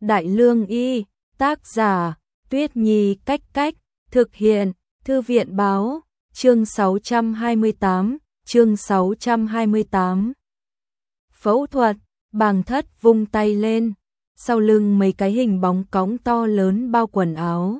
Đại Lương Y, tác giả, Tuyết Nhi Cách Cách, thực hiện, Thư viện Báo, chương 628. Phẫu thuật, Bàng Thất vung tay lên, sau lưng mấy cái hình bóng cóng to lớn bao quần áo.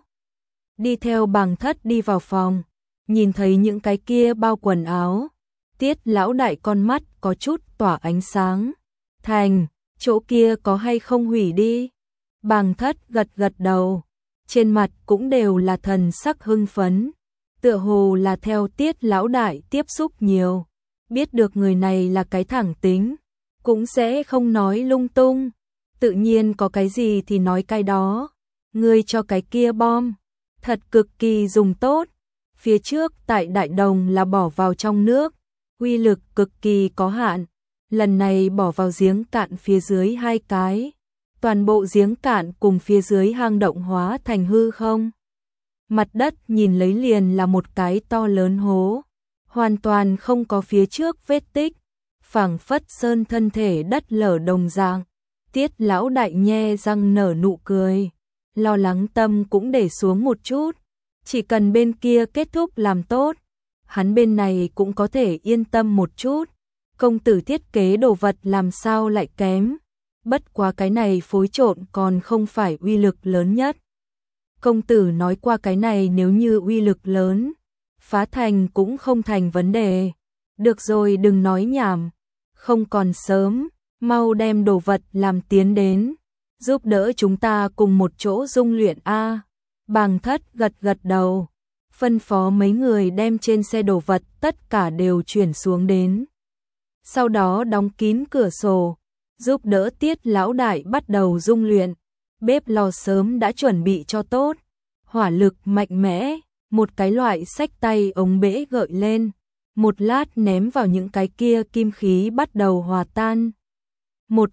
Đi theo Bàng Thất đi vào phòng, nhìn thấy những cái kia bao quần áo. Tiết lão đại con mắt có chút tỏa ánh sáng. Thành, chỗ kia có hay không hủy đi? Bàng Thất gật gật đầu, trên mặt cũng đều là thần sắc hưng phấn. Tựa hồ là theo Tiết lão đại tiếp xúc nhiều, biết được người này là cái thẳng tính, cũng sẽ không nói lung tung, tự nhiên có cái gì thì nói cái đó. Ngươi cho cái kia bom, thật cực kỳ dùng tốt, phía trước tại Đại Đồng là bỏ vào trong nước, uy lực cực kỳ có hạn, lần này bỏ vào giếng cạn phía dưới 2 cái, toàn bộ giếng cạn cùng phía dưới hang động hóa thành hư không. Mặt đất nhìn lấy liền là một cái to lớn hố, hoàn toàn không có phía trước vết tích, phảng phất sơn thân thể đất lở đồng dạng. Tiết lão đại nhe răng nở nụ cười, lo lắng tâm cũng để xuống một chút, chỉ cần bên kia kết thúc làm tốt, hắn bên này cũng có thể yên tâm một chút. Công tử thiết kế đồ vật làm sao lại kém, bất quá cái này phối trộn còn không phải uy lực lớn nhất. Công tử nói qua cái này nếu như uy lực lớn, phá thành cũng không thành vấn đề. Được rồi, đừng nói nhảm, không còn sớm, mau đem đồ vật làm tiến đến, giúp đỡ chúng ta cùng một chỗ dung luyện a. Bàng Thất gật gật đầu, phân phó mấy người đem trên xe đồ vật tất cả đều chuyển xuống đến. Sau đó đóng kín cửa sổ, giúp đỡ Tiết lão đại bắt đầu dung luyện. Bếp lò sớm đã chuẩn bị cho tốt, hỏa lực mạnh mẽ, một cái loại xách tay ống bể gợi lên, một lát ném vào những cái kia kim khí bắt đầu hòa tan. Một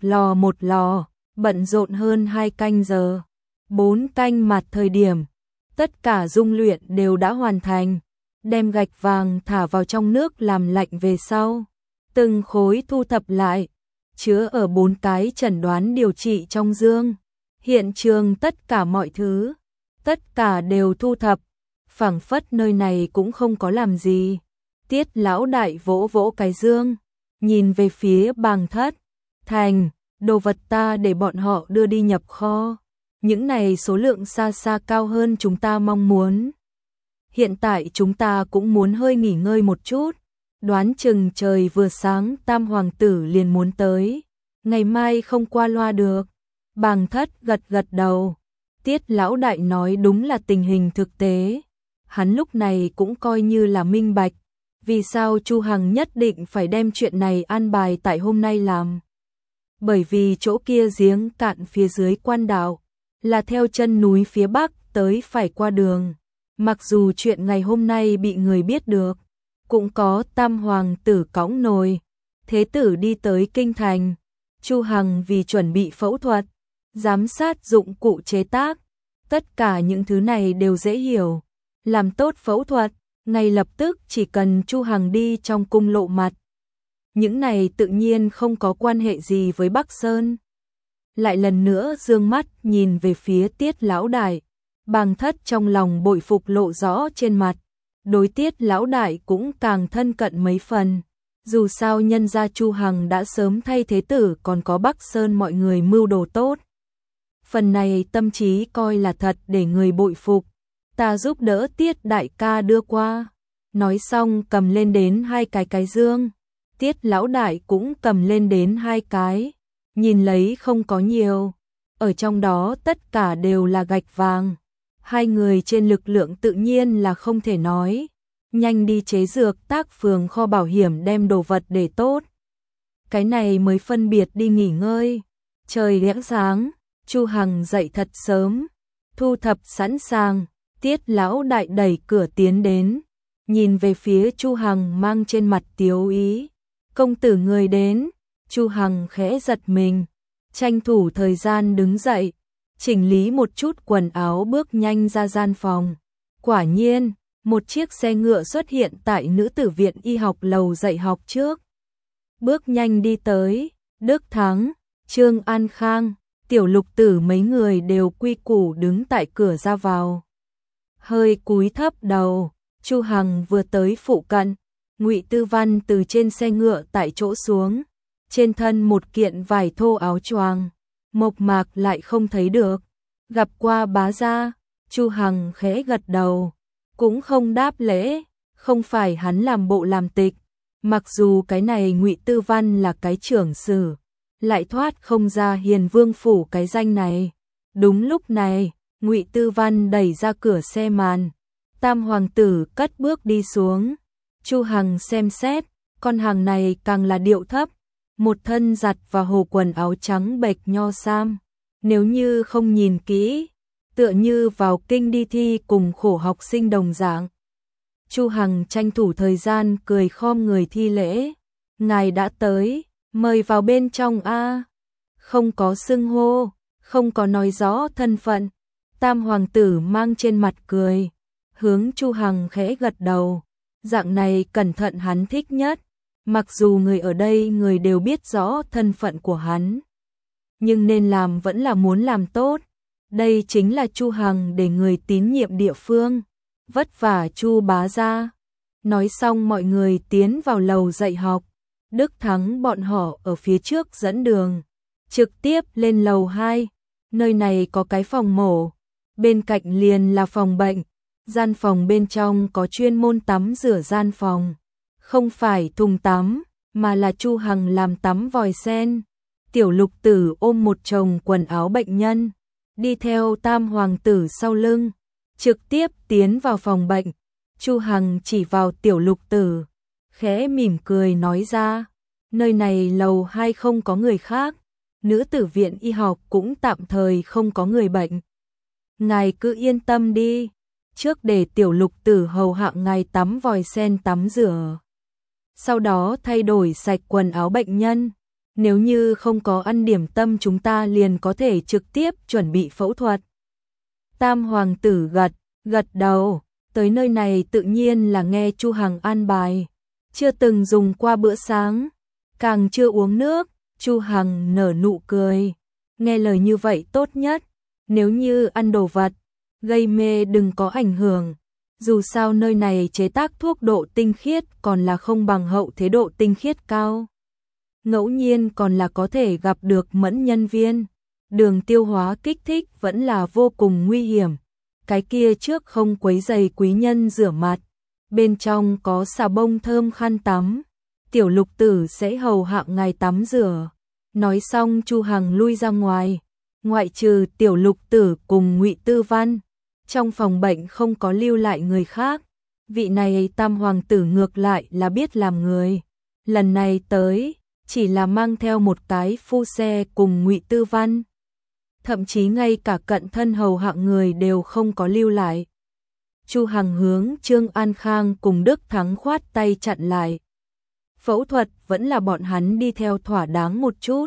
lò, bận rộn hơn 2 canh giờ, 4 canh mặt thời điểm, tất cả dung luyện đều đã hoàn thành, đem gạch vàng thả vào trong nước làm lạnh về sau, từng khối thu thập lại, chứa ở 4 cái chẩn đoán điều trị trong dương. Hiện trường tất cả mọi thứ, tất cả đều thu thập, phảng phất nơi này cũng không có làm gì. Tiết lão đại vỗ vỗ cái dương, nhìn về phía Bàng Thất, thành, đồ vật ta để bọn họ đưa đi nhập kho, những này số lượng xa xa cao hơn chúng ta mong muốn. Hiện tại chúng ta cũng muốn hơi nghỉ ngơi một chút, đoán chừng trời vừa sáng Tam hoàng tử liền muốn tới, ngày mai không qua loa được. Bàng Thất gật gật đầu, Tiết lão đại nói đúng là tình hình thực tế, hắn lúc này cũng coi như là minh bạch, vì sao Chu Hằng nhất định phải đem chuyện này an bài tại hôm nay làm. Bởi vì chỗ kia giếng cạn phía dưới quan đảo, là theo chân núi phía bắc tới phải qua đường, mặc dù chuyện ngày hôm nay bị người biết được, cũng có Tam hoàng tử cõng nồi, thế tử đi tới kinh thành, Chu Hằng vì chuẩn bị phẫu thuật, giám sát dụng cụ chế tác, tất cả những thứ này đều dễ hiểu. Làm tốt phẫu thuật, ngay lập tức chỉ cần Chu Hằng đi trong cung lộ mặt. Những này tự nhiên không có quan hệ gì với Bắc Sơn. Lại lần nữa dương mắt nhìn về phía Tiết lão đại, Bàng Thất trong lòng bội phục lộ rõ trên mặt, đối Tiết lão đại cũng càng thân cận mấy phần. Dù sao nhân gia Chu Hằng đã sớm thay thế tử, còn có Bắc Sơn mọi người mưu đồ tốt. Phần này tâm trí coi là thật để người bội phục. Ta giúp đỡ Tiết đại ca đưa qua. Nói xong cầm lên đến 2 cái dương. Tiết lão đại cũng cầm lên đến 2 cái. Nhìn lấy không có nhiều. Ở trong đó tất cả đều là gạch vàng. 2 người trên lực lượng tự nhiên là không thể nói. Nhanh đi chế dược tác phường kho bảo hiểm đem đồ vật để tốt. Cái này mới phân biệt đi nghỉ ngơi. Trời lẽ sáng, Chu Hằng dậy thật sớm, thu thập sẵn sàng, Tiết lão đại đẩy cửa tiến đến, nhìn về phía Chu Hằng mang trên mặt tiếu ý. Công tử người đến, Chu Hằng khẽ giật mình, tranh thủ thời gian đứng dậy, chỉnh lý một chút quần áo bước nhanh ra gian phòng. Quả nhiên, một chiếc xe ngựa xuất hiện tại nữ tử viện y học lầu dạy học trước. Bước nhanh đi tới, Đức Thắng, Trương An Khang, Tiểu Lục Tử mấy người đều quy củ đứng tại cửa ra vào. Hơi cúi thấp đầu, Chu Hằng vừa tới phụ cận, Ngụy Tư Văn từ trên xe ngựa tại chỗ xuống, trên thân một kiện vải thô áo choàng, mộc mạc lại không thấy được. Gặp qua bá gia, Chu Hằng khẽ gật đầu, cũng không đáp lễ, không phải hắn làm bộ làm tịch, mặc dù cái này Ngụy Tư Văn là cái trưởng sử, lại thoát không ra Hiền Vương phủ cái danh này. Đúng lúc này, Ngụy Tư Văn đẩy ra cửa xe màn, Tam hoàng tử cất bước đi xuống. Chu Hằng xem xét, con hàng này càng là điệu thấp, một thân giặt và hồ quần áo trắng bệch nho sam, nếu như không nhìn kỹ, tựa như vào kinh đi thi cùng khổ học sinh đồng dạng. Chu Hằng tranh thủ thời gian cười khom người thi lễ, ngài đã tới, mời vào bên trong a. Không có xưng hô, không có nói rõ thân phận. Tam hoàng tử mang trên mặt cười, hướng Chu Hằng khẽ gật đầu, dạng này cẩn thận hắn thích nhất, mặc dù người ở đây người đều biết rõ thân phận của hắn, nhưng nên làm vẫn là muốn làm tốt. Đây chính là Chu Hằng để người tín nhiệm địa phương, vất vả Chu bá gia. Nói xong mọi người tiến vào lầu dạy học, Đức Thắng bọn họ ở phía trước dẫn đường, trực tiếp lên lầu 2, nơi này có cái phòng mổ, bên cạnh liền là phòng bệnh, gian phòng bên trong có chuyên môn tắm rửa gian phòng, không phải thùng tắm, mà là Chu Hằng làm tắm vòi sen. Tiểu Lục Tử ôm một chồng quần áo bệnh nhân, đi theo Tam hoàng tử sau lưng, trực tiếp tiến vào phòng bệnh. Chu Hằng chỉ vào Tiểu Lục Tử, khẽ mỉm cười nói ra, nơi này lầu 2 không có người khác, nữ tử viện y học cũng tạm thời không có người bệnh. Ngài cứ yên tâm đi, trước để Tiểu Lục Tử hầu hạ ngài tắm vòi sen tắm rửa, sau đó thay đổi sạch quần áo bệnh nhân. Nếu như không có ăn điểm tâm chúng ta liền có thể trực tiếp chuẩn bị phẫu thuật. Tam hoàng tử gật đầu, tới nơi này tự nhiên là nghe Chu Hằng an bài, chưa từng dùng qua bữa sáng, càng chưa uống nước. Chu Hằng nở nụ cười, nghe lời như vậy tốt nhất, nếu như ăn đồ vật, gây mê đừng có ảnh hưởng, dù sao nơi này chế tác thuốc độ tinh khiết còn là không bằng hậu thế độ tinh khiết cao. Ngẫu nhiên còn là có thể gặp được mẫn nhân viên, đường tiêu hóa kích thích vẫn là vô cùng nguy hiểm. Cái kia trước không quấy rầy quý nhân rửa mặt, bên trong có xà bông thơm khăn tắm, Tiểu Lục Tử sẽ hầu hạ ngài tắm rửa. Nói xong Chu Hằng lui ra ngoài, ngoại trừ Tiểu Lục Tử cùng Ngụy Tư Văn, trong phòng bệnh không có lưu lại người khác. Vị này Tam hoàng tử ngược lại là biết làm người, lần này tới chỉ là mang theo một cái phu xe cùng Ngụy Tư Văn, thậm chí ngay cả cận thân hầu hạ người đều không có lưu lại. Chu Hằng hướng Trương An Khang cùng Đức Thắng khoát tay chặn lại. Phẫu thuật vẫn là bọn hắn đi theo thỏa đáng một chút.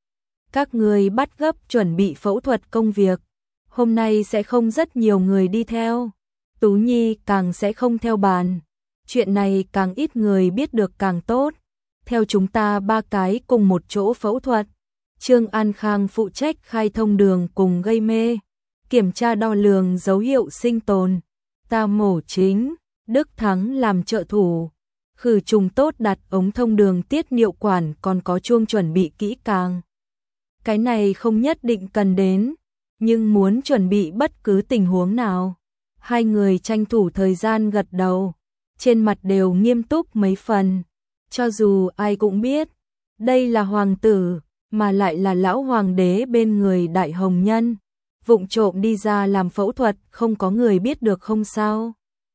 Các người bắt gấp chuẩn bị phẫu thuật công việc, hôm nay sẽ không rất nhiều người đi theo. Tú Nhi càng sẽ không theo bàn, chuyện này càng ít người biết được càng tốt. Theo chúng ta 3 cái cùng một chỗ phẫu thuật. Trương An Khang phụ trách khai thông đường cùng gây mê, kiểm tra đo lường dấu hiệu sinh tồn. Ta mổ chính, Đức Thắng làm trợ thủ, khử trùng tốt đặt ống thông đường tiết niệu quản còn có chuông chuẩn bị kỹ càng. Cái này không nhất định cần đến, nhưng muốn chuẩn bị bất cứ tình huống nào. Hai người tranh thủ thời gian gật đầu, trên mặt đều nghiêm túc mấy phần. Cho dù ai cũng biết, đây là hoàng tử, mà lại là lão hoàng đế bên người đại hồng nhân, vụng trộm đi ra làm phẫu thuật không có người biết được không sao.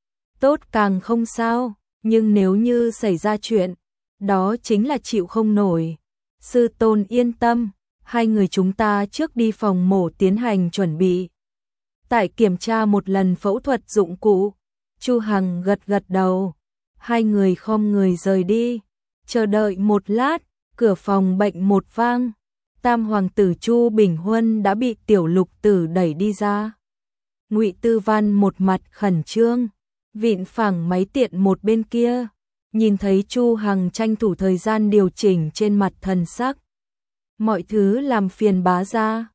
Tốt càng không sao, nhưng nếu như xảy ra chuyện, đó chính là chịu không nổi. Sư tôn yên tâm, hai người chúng ta trước đi phòng mổ tiến hành chuẩn bị. Tại kiểm tra một lần phẫu thuật dụng cụ, Chu Hằng gật đầu, hai người khom người rời đi. Chờ đợi một lát, cửa phòng bệnh một vang, Tam hoàng tử Chu Bình Huân đã bị Tiểu Lục Tử đẩy đi ra. Ngụy Tư Văn một mặt khẩn trương, vịn phẳng máy tiện một bên kia, nhìn thấy Chu Hằng tranh thủ thời gian điều chỉnh trên mặt thần sắc. Mọi thứ làm phiền bá gia.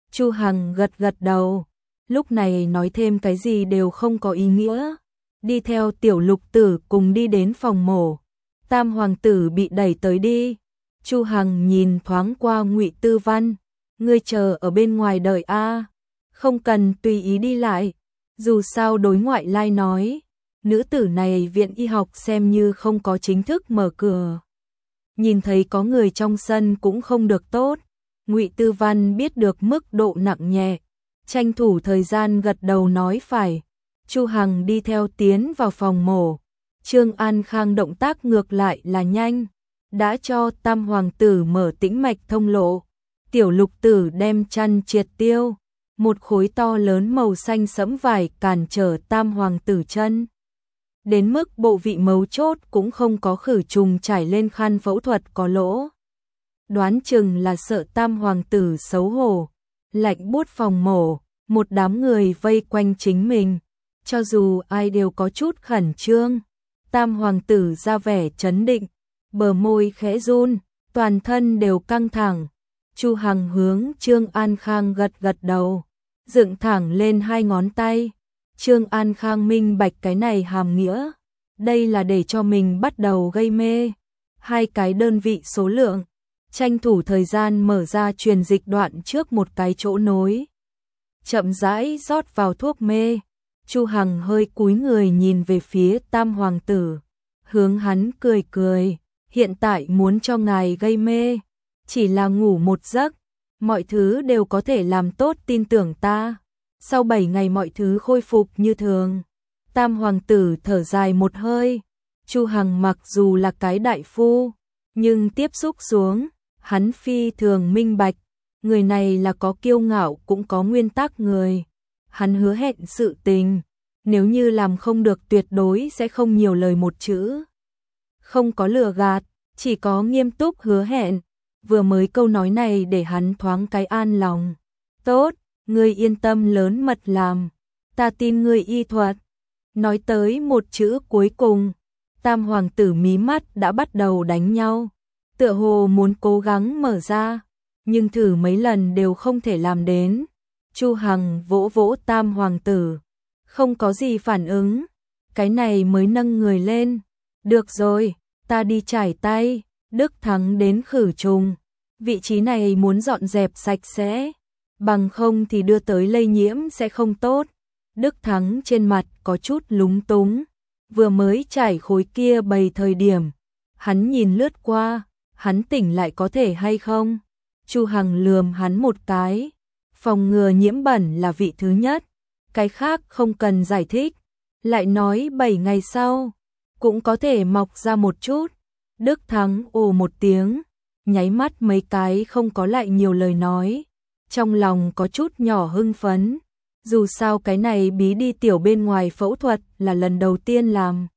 Chu Hằng gật gật đầu, lúc này nói thêm cái gì đều không có ý nghĩa. Đi theo Tiểu Lục Tử cùng đi đến phòng mổ. Tam hoàng tử bị đẩy tới đi. Chu Hằng nhìn thoáng qua Ngụy Tư Văn, ngươi chờ ở bên ngoài đợi a, không cần tùy ý đi lại. Dù sao đối ngoại lai nói, nữ tử này viện y học xem như không có chính thức mở cửa. Nhìn thấy có người trong sân cũng không được tốt. Ngụy Tư Văn biết được mức độ nặng nhẹ, tranh thủ thời gian gật đầu nói phải. Chu Hằng đi theo tiến vào phòng mổ. Trương An Khang động tác ngược lại là nhanh, đã cho Tam hoàng tử mở tĩnh mạch thông lộ. Tiểu Lục Tử đem chăn triệt tiêu, một khối to lớn màu xanh sẫm vải cản trở Tam hoàng tử chân. Đến mức bộ vị mấu chốt cũng không có khử trùng trải lên khăn phẫu thuật có lỗ. Đoán chừng là sợ Tam hoàng tử xấu hổ, lạnh buốt phòng mổ, một đám người vây quanh chính mình, cho dù ai đều có chút khẩn trương. Tam hoàng tử ra vẻ trấn định, bờ môi khẽ run, toàn thân đều căng thẳng. Chu Hằng hướng Trương An Khang gật gật đầu, dựng thẳng lên hai ngón tay. Trương An Khang minh bạch cái này hàm nghĩa, đây là để cho mình bắt đầu gây mê. Hai cái đơn vị số lượng, tranh thủ thời gian mở ra truyền dịch đoạn trước một cái chỗ nối. Chậm rãi rót vào thuốc mê. Chu Hằng hơi cúi người nhìn về phía Tam hoàng tử, hướng hắn cười cười, hiện tại muốn cho ngài gây mê, chỉ là ngủ một giấc, mọi thứ đều có thể làm tốt, tin tưởng ta. Sau 7 ngày mọi thứ khôi phục như thường. Tam hoàng tử thở dài một hơi. Chu Hằng mặc dù là cái đại phu, nhưng tiếp xúc xuống, hắn phi thường minh bạch, người này là có kiêu ngạo cũng có nguyên tắc người. Hắn hứa hẹn sự tình, nếu như làm không được tuyệt đối sẽ không nhiều lời một chữ. Không có lừa gạt, chỉ có nghiêm túc hứa hẹn. Vừa mới câu nói này để hắn thoáng cái an lòng. Tốt, ngươi yên tâm lớn mật làm, ta tin ngươi y thuật. Nói tới một chữ cuối cùng, Tam hoàng tử mí mắt đã bắt đầu đánh nhau, tựa hồ muốn cố gắng mở ra, nhưng thử mấy lần đều không thể làm đến. Chu Hằng vỗ vỗ Tam hoàng tử, không có gì phản ứng, cái này mới nâng người lên. Được rồi, ta đi chải tay. Đức Thắng đến khử trùng, vị trí này muốn dọn dẹp sạch sẽ, bằng không thì đưa tới lây nhiễm sẽ không tốt. Đức Thắng trên mặt có chút lúng túng, vừa mới trải khối kia bầy thời điểm, hắn nhìn lướt qua, hắn tỉnh lại có thể hay không? Chu Hằng lườm hắn một cái, phòng ngừa nhiễm bẩn là vị thứ nhất, cái khác không cần giải thích. Lại nói 7 ngày sau, cũng có thể mọc ra một chút. Đức Thắng ồ một tiếng, nháy mắt mấy cái không có lại nhiều lời nói, trong lòng có chút nhỏ hưng phấn. Dù sao cái này bí đi tiểu bên ngoài phẫu thuật là lần đầu tiên làm.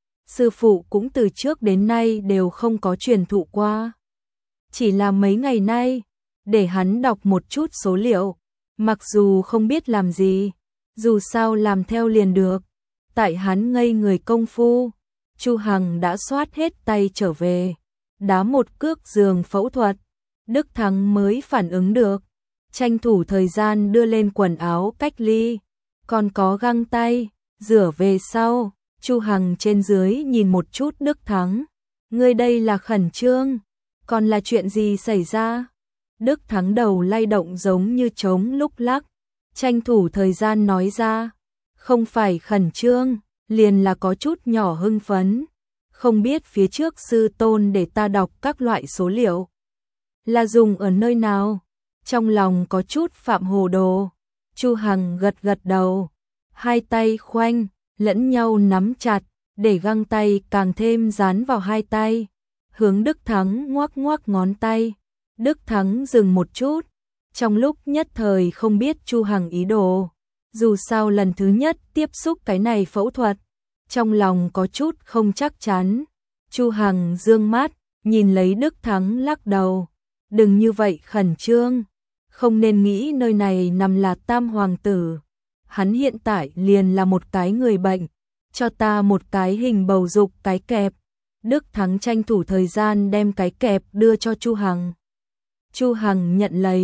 Sư phụ cũng từ trước đến nay đều không có truyền thụ qua. Chỉ là mấy ngày nay, để hắn đọc một chút số liệu, mặc dù không biết làm gì, dù sao làm theo liền được. Tại hắn ngây người công phu, Chu Hằng đã xoát hết tay trở về, đá một cước giường phẫu thuật. Đức Thắng mới phản ứng được, tranh thủ thời gian đưa lên quần áo cách ly, còn có găng tay, rửa về sau. Chu Hằng trên dưới nhìn một chút Đức Thắng, ngươi đây là khẩn trương, còn là chuyện gì xảy ra? Đức Thắng đầu lay động giống như trống lúc lắc, tranh thủ thời gian nói ra, không phải khẩn trương, liền là có chút nhỏ hưng phấn. Không biết phía trước sư tôn để ta đọc các loại số liệu là dùng ở nơi nào, trong lòng có chút phạm hồ đồ. Chu Hằng gật gật đầu, hai tay khoanh lẫn nhau nắm chặt, để găng tay càng thêm dán vào hai tay, hướng Đức Thắng ngoắc ngoắc ngón tay. Đức Thắng dừng một chút, trong lúc nhất thời không biết Chu Hằng ý đồ, dù sao lần thứ nhất tiếp xúc cái này phẫu thuật, trong lòng có chút không chắc chắn. Chu Hằng dương mắt, nhìn lấy Đức Thắng lắc đầu, đừng như vậy khẩn trương, không nên nghĩ nơi này nằm là Tam hoàng tử, hắn hiện tại liền là một cái người bệnh, cho ta một cái hình bầu dục cái kẹp. Đức Thắng tranh thủ thời gian đem cái kẹp đưa cho Chu Hằng. Chu Hằng nhận lấy,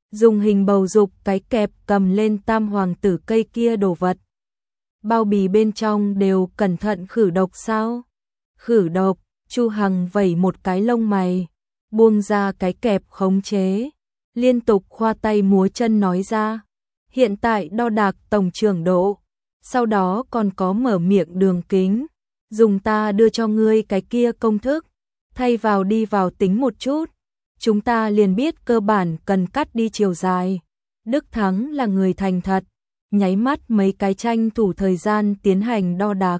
dùng hình bầu dục cái kẹp cầm lên tam hoàng tử cây kia đồ vật. Bao bì bên trong đều cẩn thận khử độc sao? Khử độc, Chu Hằng vẩy một cái lông mày, buông ra cái kẹp khống chế, liên tục khoa tay múa chân nói ra. Hiện tại đo đạc tổng trưởng độ, sau đó còn có mở miệng đường kính, dùng ta đưa cho ngươi cái kia công thức, thay vào đi vào tính một chút, chúng ta liền biết cơ bản cần cắt đi chiều dài. Đức Thắng là người thành thật, nháy mắt mấy cái tranh thủ thời gian tiến hành đo đạc.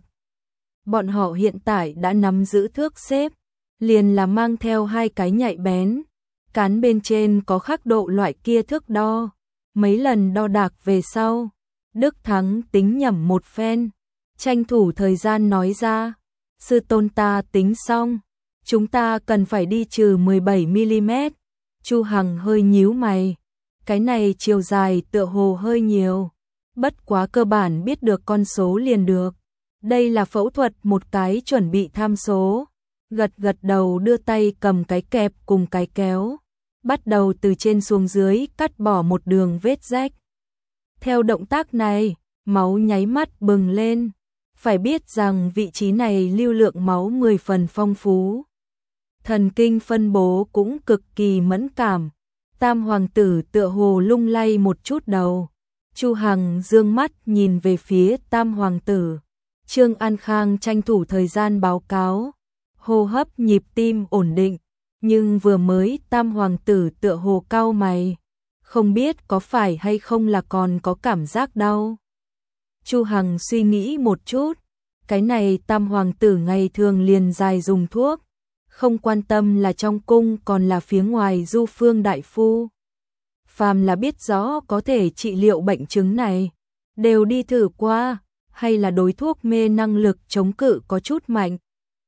Bọn họ hiện tại đã nắm giữ thước xếp, liền là mang theo hai cái nhạy bén, cán bên trên có khắc độ loại kia thước đo. Mấy lần đo đạc về sau, Đức Thắng tính nhẩm một phen, tranh thủ thời gian nói ra, sư tôn ta tính xong, chúng ta cần phải đi trừ 17mm. Chu Hằng hơi nhíu mày, cái này chiều dài tựa hồ hơi nhiều, bất quá cơ bản biết được con số liền được. Đây là phẫu thuật một cái chuẩn bị tham số, gật gật đầu đưa tay cầm cái kẹp cùng cái kéo, bắt đầu từ trên xuống dưới cắt bỏ một đường vết rách. Theo động tác này, máu nháy mắt bừng lên, phải biết rằng vị trí này lưu lượng máu 10 phần phong phú. Thần kinh phân bố cũng cực kỳ mẫn cảm, tam hoàng tử tựa hồ lung lay một chút đầu. Chu Hằng dương mắt nhìn về phía tam hoàng tử, Trương An Khang tranh thủ thời gian báo cáo, hô hấp nhịp tim ổn định, nhưng vừa mới tam hoàng tử tựa hồ cau mày, không biết có phải hay không là còn có cảm giác đau. Chu Hằng suy nghĩ một chút, cái này tam hoàng tử ngày thường liền dài dùng thuốc, không quan tâm là trong cung còn là phía ngoài du phương đại phu. Phàm là biết rõ có thể trị liệu bệnh chứng này, đều đi thử qua, hay là đối thuốc mê năng lực chống cự có chút mạnh.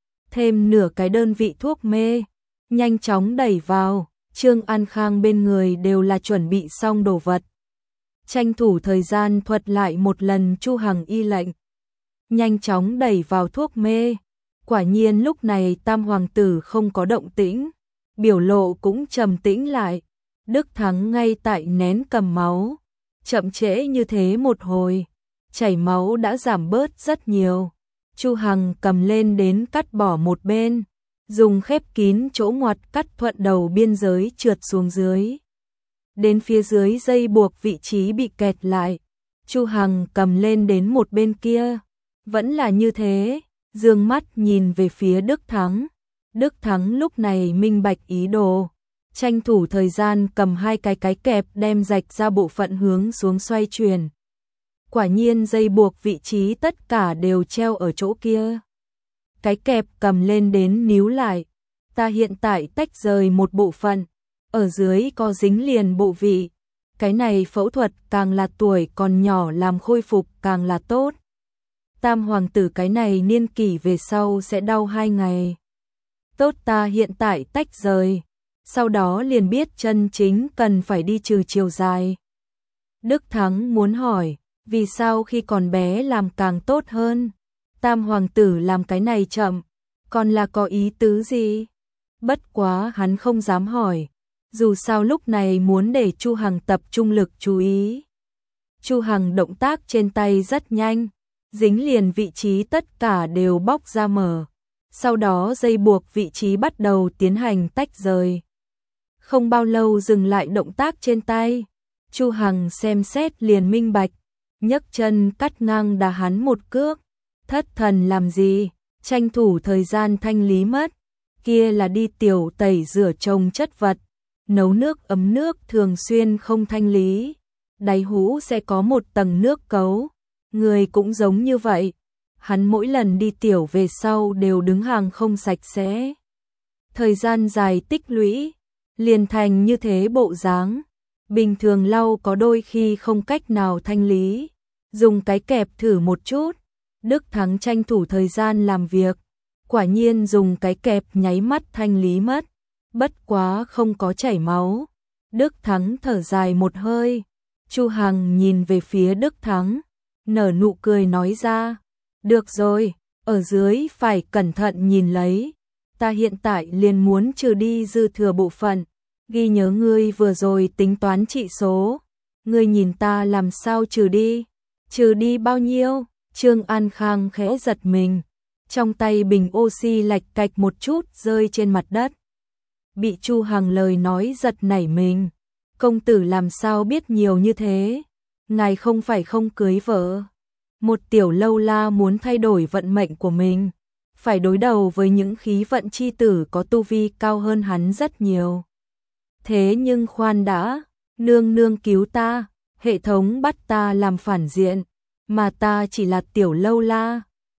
Thêm nửa cái đơn vị thuốc mê, nhanh chóng đẩy vào, Trương An Khang bên người đều là chuẩn bị xong đồ vật. Tranh thủ thời gian thuật lại một lần Chu Hằng y lệnh, nhanh chóng đẩy vào thuốc mê. Quả nhiên lúc này tam hoàng tử không có động tĩnh, biểu lộ cũng trầm tĩnh lại. Đức Thắng ngay tại nén cầm máu, chậm trễ như thế một hồi, chảy máu đã giảm bớt rất nhiều. Chu Hằng cầm lên đến cắt bỏ một bên, dùng khép kín chỗ ngoặt cắt thuận đầu biên giới trượt xuống dưới. Đến phía dưới dây buộc vị trí bị kẹt lại, Chu Hằng cầm lên đến một bên kia, vẫn là như thế, dương mắt nhìn về phía Đức Thắng. Đức Thắng lúc này minh bạch ý đồ, tranh thủ thời gian cầm hai cái kẹp đem rạch ra bộ phận hướng xuống xoay chuyển. Quả nhiên dây buộc vị trí tất cả đều treo ở chỗ kia. Cái kẹp cầm lên đến níu lại, ta hiện tại tách rời một bộ phận, ở dưới có dính liền bộ vị. Cái này phẫu thuật càng là tuổi còn nhỏ làm khôi phục càng là tốt. Tam hoàng tử cái này niên kỷ về sau sẽ đau 2 ngày. Tốt, ta hiện tại tách rời, sau đó liền biết chân chính cần phải đi trừ chiều dài. Đức Thắng muốn hỏi, vì sao khi còn bé làm càng tốt hơn? Tam hoàng tử làm cái này chậm, còn là có ý tứ gì? Bất quá hắn không dám hỏi, dù sao lúc này muốn để Chu Hằng tập trung lực chú ý. Chu Hằng động tác trên tay rất nhanh, dính liền vị trí tất cả đều bóc ra mở, sau đó dây buộc vị trí bắt đầu tiến hành tách rời. Không bao lâu dừng lại động tác trên tay, Chu Hằng xem xét liền minh bạch, nhấc chân cắt ngang đá hắn một cước. Thất thần làm gì, tranh thủ thời gian thanh lý mất, kia là đi tiểu tẩy rửa chồng chất vật, nấu nước ấm nước thường xuyên không thanh lý, đáy hũ sẽ có một tầng nước cấu, người cũng giống như vậy, hắn mỗi lần đi tiểu về sau đều đứng hàng không sạch sẽ. Thời gian dài tích lũy, liền thành như thế bộ dáng, bình thường lau có đôi khi không cách nào thanh lý, dùng cái kẹp thử một chút. Đức Thắng tranh thủ thời gian làm việc, quả nhiên dùng cái kẹp nháy mắt thanh lý mất, bất quá không có chảy máu. Đức Thắng thở dài một hơi, Chu Hằng nhìn về phía Đức Thắng, nở nụ cười nói ra, được rồi, ở dưới phải cẩn thận nhìn lấy, ta hiện tại liền muốn trừ đi dư thừa bộ phận, Ghi nhớ ngươi vừa rồi tính toán trị số, ngươi nhìn ta làm sao trừ đi bao nhiêu? Trương An Khang khẽ giật mình, trong tay bình oxy lạch cạch một chút rơi trên mặt đất. Bị Chu Hằng lời nói giật nảy mình, công tử làm sao biết nhiều như thế? Ngài không phải không cưới vợ. Một tiểu lâu la muốn thay đổi vận mệnh của mình, phải đối đầu với những khí vận chi tử có tu vi cao hơn hắn rất nhiều. Thế nhưng khoan đã, nương nương cứu ta, hệ thống bắt ta làm phản diện, mà ta chỉ là tiểu lâu la,